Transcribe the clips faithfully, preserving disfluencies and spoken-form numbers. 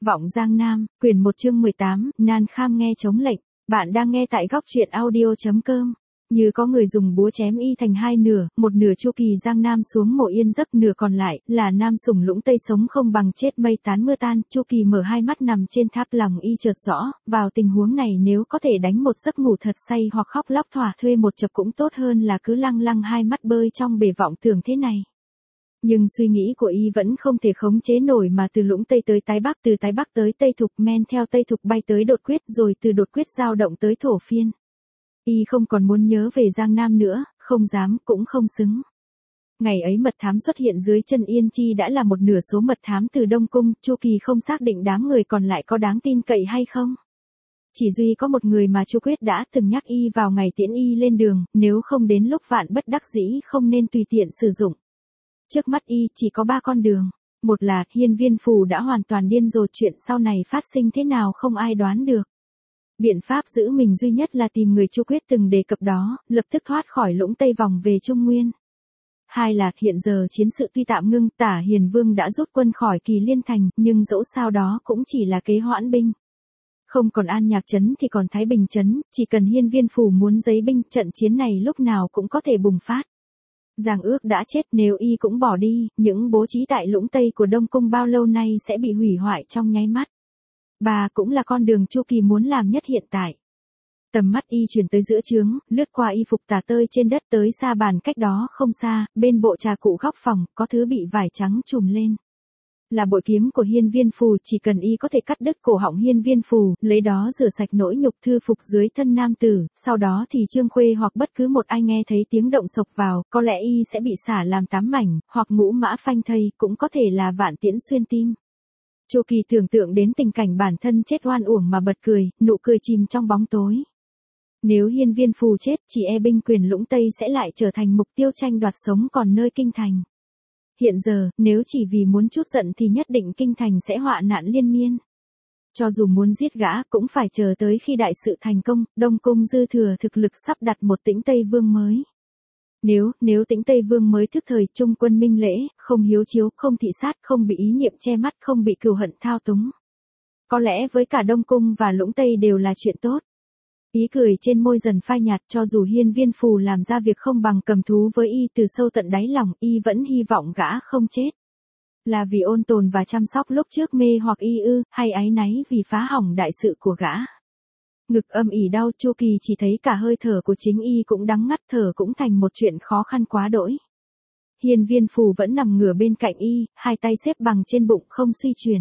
Vọng Giang Nam, quyển một chương mười tám, Nan Kham nghe chống lệnh. Bạn đang nghe tại góc truyện audio.com. Như có người dùng búa chém y thành hai nửa, một nửa Chu Kỳ Giang Nam xuống mộ yên giấc, nửa còn lại là Nam Sủng Lũng Tây sống không bằng chết mây tán mưa tan. Chu Kỳ mở hai mắt nằm trên tháp, lòng y chợt rõ, vào tình huống này nếu có thể đánh một giấc ngủ thật say hoặc khóc lóc thỏa thuê một chập cũng tốt hơn là cứ lăng lăng hai mắt bơi trong bể vọng tưởng thế này. Nhưng suy nghĩ của y vẫn không thể khống chế nổi mà từ Lũng Tây tới Tái Bắc, từ Tái Bắc tới Tây Thục, men theo Tây Thục bay tới Đột Quyết, rồi từ Đột Quyết dao động tới Thổ Phiên. Y không còn muốn nhớ về Giang Nam nữa, không dám, cũng không xứng. Ngày ấy mật thám xuất hiện dưới chân Yên Chi đã là một nửa số mật thám từ Đông Cung. Chu Kỳ không xác định đám người còn lại có đáng tin cậy hay không. Chỉ duy có một người mà Chu Quyết đã từng nhắc y vào ngày tiễn y lên đường, nếu không đến lúc vạn bất đắc dĩ không nên tùy tiện sử dụng. Trước mắt y chỉ có ba con đường. Một là Hiên Viên Phù đã hoàn toàn điên rồi, chuyện sau này phát sinh thế nào không ai đoán được. Biện pháp giữ mình duy nhất là tìm người Chu Quyết từng đề cập đó, lập tức thoát khỏi Lũng Tây vòng về Trung Nguyên. Hai là hiện giờ chiến sự tuy tạm ngưng, Tả Hiền Vương đã rút quân khỏi Kỳ Liên Thành, nhưng dẫu sao đó cũng chỉ là kế hoãn binh. Không còn An Nhạc Trấn thì còn Thái Bình Trấn, chỉ cần Hiên Viên Phù muốn giấy binh, trận chiến này lúc nào cũng có thể bùng phát. Giang Ước đã chết, nếu y cũng bỏ đi, những bố trí tại Lũng Tây của Đông Cung bao lâu nay sẽ bị hủy hoại trong nháy mắt. Bà cũng là con đường Chu Kỳ muốn làm nhất hiện tại. Tầm mắt y chuyển tới giữa trướng, lướt qua y phục tả tơi trên đất tới xa bàn cách đó không xa, bên bộ trà cụ góc phòng, có thứ bị vải trắng trùm lên. Là bội kiếm của Hiên Viên Phù, chỉ cần y có thể cắt đứt cổ họng Hiên Viên Phù, lấy đó rửa sạch nỗi nhục thư phục dưới thân nam tử, sau đó thì Trương Khuê hoặc bất cứ một ai nghe thấy tiếng động sộc vào, có lẽ y sẽ bị xả làm tám mảnh, hoặc ngũ mã phanh thây, cũng có thể là vạn tiễn xuyên tim. Chu Kỳ tưởng tượng đến tình cảnh bản thân chết oan uổng mà bật cười, nụ cười chìm trong bóng tối. Nếu Hiên Viên Phù chết, chỉ e binh quyền Lũng Tây sẽ lại trở thành mục tiêu tranh đoạt sống còn nơi kinh thành. Hiện giờ, nếu chỉ vì muốn chút giận thì nhất định kinh thành sẽ họa nạn liên miên. Cho dù muốn giết gã cũng phải chờ tới khi đại sự thành công, Đông Cung dư thừa thực lực sắp đặt một Tĩnh Tây Vương mới. Nếu, nếu Tĩnh Tây Vương mới thức thời, trung quân minh lễ, không hiếu chiếu, không thị sát, không bị ý niệm che mắt, không bị cừu hận thao túng. Có lẽ với cả Đông Cung và Lũng Tây đều là chuyện tốt. Ý cười trên môi dần phai nhạt, cho dù Hiên Viên Phù làm ra việc không bằng cầm thú với y, từ sâu tận đáy lòng, y vẫn hy vọng gã không chết. Là vì ôn tồn và chăm sóc lúc trước mê hoặc y ư, hay áy náy vì phá hỏng đại sự của gã. Ngực âm ỉ đau, Chu Kỳ chỉ thấy cả hơi thở của chính y cũng đắng ngắt, thở cũng thành một chuyện khó khăn quá đỗi. Hiên Viên Phù vẫn nằm ngửa bên cạnh y, hai tay xếp bằng trên bụng không suy chuyển.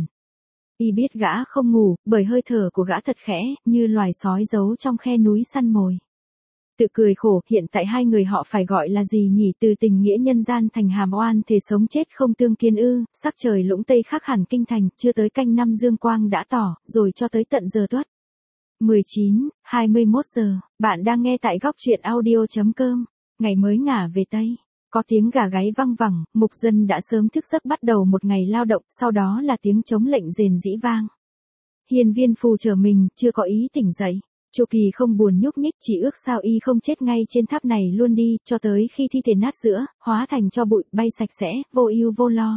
Y biết gã không ngủ, bởi hơi thở của gã thật khẽ, như loài sói giấu trong khe núi săn mồi. Tự cười khổ, hiện tại hai người họ phải gọi là gì nhỉ, từ tình nghĩa nhân gian thành hàm oan thề sống chết không tương kiên ư, sắc trời Lũng Tây khác hẳn kinh thành, chưa tới canh năm dương quang đã tỏ, rồi cho tới tận giờ tuất. mười chín, hai mươi mốt giờ, bạn đang nghe tại góc truyện audio.com, ngày mới ngả về Tây. Có tiếng gà gáy văng vẳng, mục dân đã sớm thức giấc bắt đầu một ngày lao động, sau đó là tiếng trống lệnh rền rĩ vang. Hiên Viên Phù trở mình, chưa có ý tỉnh dậy. Chu Kỳ không buồn nhúc nhích, chỉ ước sao y không chết ngay trên tháp này luôn đi, cho tới khi thi thể nát giữa, hóa thành tro bụi, bay sạch sẽ, vô ưu vô lo.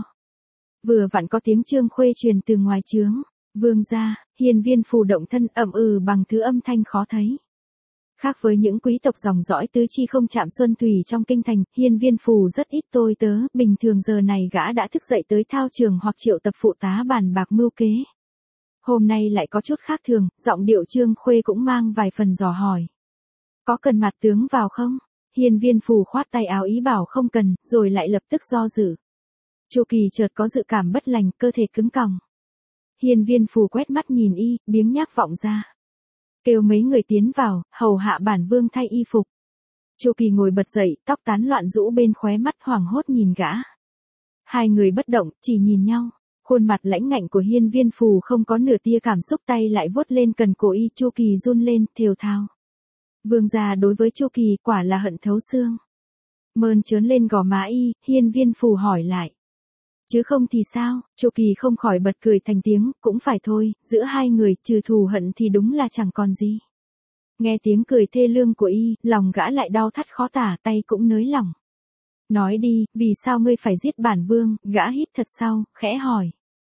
Vừa vặn có tiếng Trương Khuê truyền từ ngoài trướng. Vương gia. Hiên Viên Phù động thân ậm ừ bằng thứ âm thanh khó thấy. Khác với những quý tộc dòng dõi tứ chi không chạm xuân thủy trong kinh thành, Hiên Viên Phù rất ít tôi tớ, bình thường giờ này gã đã thức dậy tới thao trường hoặc triệu tập phụ tá bàn bạc mưu kế. Hôm nay lại có chút khác thường, giọng điệu Trương Khuê cũng mang vài phần dò hỏi. Có cần mặt tướng vào không? Hiên Viên Phù khoát tay áo ý bảo không cần, rồi lại lập tức do dự. Chu Kỳ chợt có dự cảm bất lành, cơ thể cứng còng. Hiên Viên Phù quét mắt nhìn y, biếng nhác vọng ra. Kêu mấy người tiến vào, hầu hạ bản vương thay y phục. Chu Kỳ ngồi bật dậy, tóc tán loạn rũ bên khóe mắt, hoảng hốt nhìn gã. Hai người bất động, chỉ nhìn nhau. Khuôn mặt lãnh ngạnh của Hiên Viên Phù không có nửa tia cảm xúc, tay lại vuốt lên cần cổ y. Chu Kỳ run lên, thều thào. Vương gia đối với Chu Kỳ quả là hận thấu xương. Mơn trớn lên gò má y, Hiên Viên Phù hỏi lại. Chứ không thì sao? Chu Kỳ không khỏi bật cười thành tiếng, cũng phải thôi, giữa hai người trừ thù hận thì đúng là chẳng còn gì. Nghe tiếng cười thê lương của y, lòng gã lại đau thắt khó tả, tay cũng nới lỏng. Nói đi, vì sao ngươi phải giết bản vương? Gã hít thật sâu, khẽ hỏi.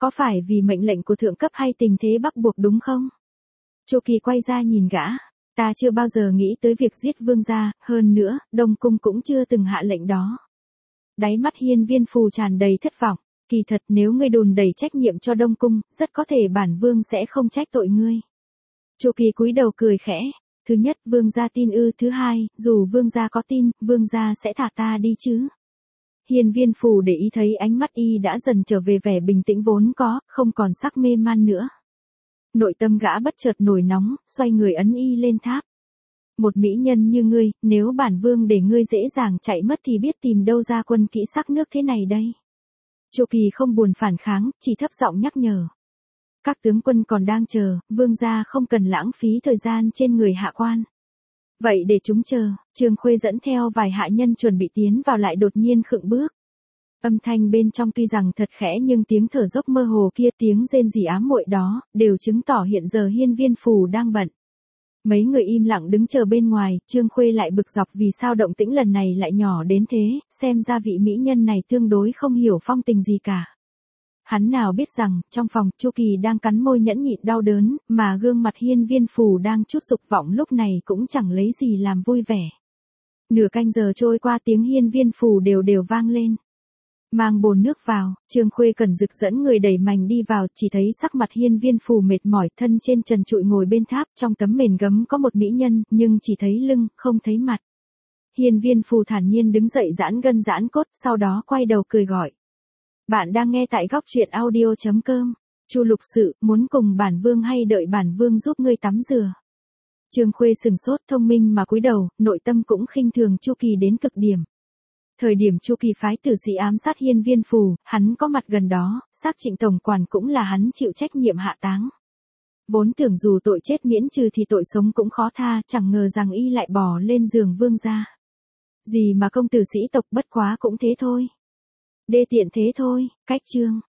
Có phải vì mệnh lệnh của thượng cấp hay tình thế bắt buộc đúng không? Chu Kỳ quay ra nhìn gã. Ta chưa bao giờ nghĩ tới việc giết vương gia, hơn nữa, Đông Cung cũng chưa từng hạ lệnh đó. Đáy mắt Hiên Viên Phù tràn đầy thất vọng. Kỳ thật nếu ngươi đùn đẩy trách nhiệm cho Đông Cung, rất có thể bản vương sẽ không trách tội ngươi. Chu Kỳ cúi đầu cười khẽ. Thứ nhất, vương gia tin ư, thứ hai, dù vương gia có tin, vương gia sẽ thả ta đi chứ. Hiên Viên Phù để ý thấy ánh mắt y đã dần trở về vẻ bình tĩnh vốn có, không còn sắc mê man nữa. Nội tâm gã bất chợt nổi nóng, xoay người ấn y lên tháp. Một mỹ nhân như ngươi, nếu bản vương để ngươi dễ dàng chạy mất thì biết tìm đâu ra quân kỹ sắc nước thế này đây. Chu Kỳ không buồn phản kháng, chỉ thấp giọng nhắc nhở. Các tướng quân còn đang chờ, vương gia không cần lãng phí thời gian trên người hạ quan. Vậy để chúng chờ. Trương Khuê dẫn theo vài hạ nhân chuẩn bị tiến vào lại đột nhiên khựng bước. Âm thanh bên trong tuy rằng thật khẽ nhưng tiếng thở dốc mơ hồ kia, tiếng rên rỉ ám muội đó, đều chứng tỏ hiện giờ Hiên Viên Phù đang bận. Mấy người im lặng đứng chờ bên ngoài, Trương Khuê lại bực dọc vì sao động tĩnh lần này lại nhỏ đến thế, xem ra vị mỹ nhân này tương đối không hiểu phong tình gì cả. Hắn nào biết rằng, trong phòng, Chu Kỳ đang cắn môi nhẫn nhịn đau đớn, mà gương mặt Hiên Viên Phù đang chút dục vọng lúc này cũng chẳng lấy gì làm vui vẻ. Nửa canh giờ trôi qua, tiếng Hiên Viên Phù đều đều vang lên. Mang bồn nước vào, Trương Khuê Cẩn Dực dẫn người đẩy mành đi vào, chỉ thấy sắc mặt Hiên Viên Phù mệt mỏi, thân trên trần trụi ngồi bên tháp, trong tấm mền gấm có một mỹ nhân, nhưng chỉ thấy lưng, không thấy mặt. Hiên Viên Phù thản nhiên đứng dậy giãn gân giãn cốt, sau đó quay đầu cười gọi. Bạn đang nghe tại góc truyện audio chấm com. Chu Lục Sự, muốn cùng bản vương hay đợi bản vương giúp ngươi tắm rửa? Trương Khuê sừng sốt, thông minh mà cúi đầu, nội tâm cũng khinh thường Chu Kỳ đến cực điểm. Thời điểm Chu Kỳ phái tử sĩ ám sát Hiên Viên Phù, hắn có mặt gần đó, xác Trịnh tổng quản cũng là hắn chịu trách nhiệm hạ táng. Vốn tưởng dù tội chết miễn trừ thì tội sống cũng khó tha, chẳng ngờ rằng y lại bỏ lên giường vương gia. Gì mà công tử sĩ tộc, bất quá cũng thế thôi. Đê tiện thế thôi. Cách chương.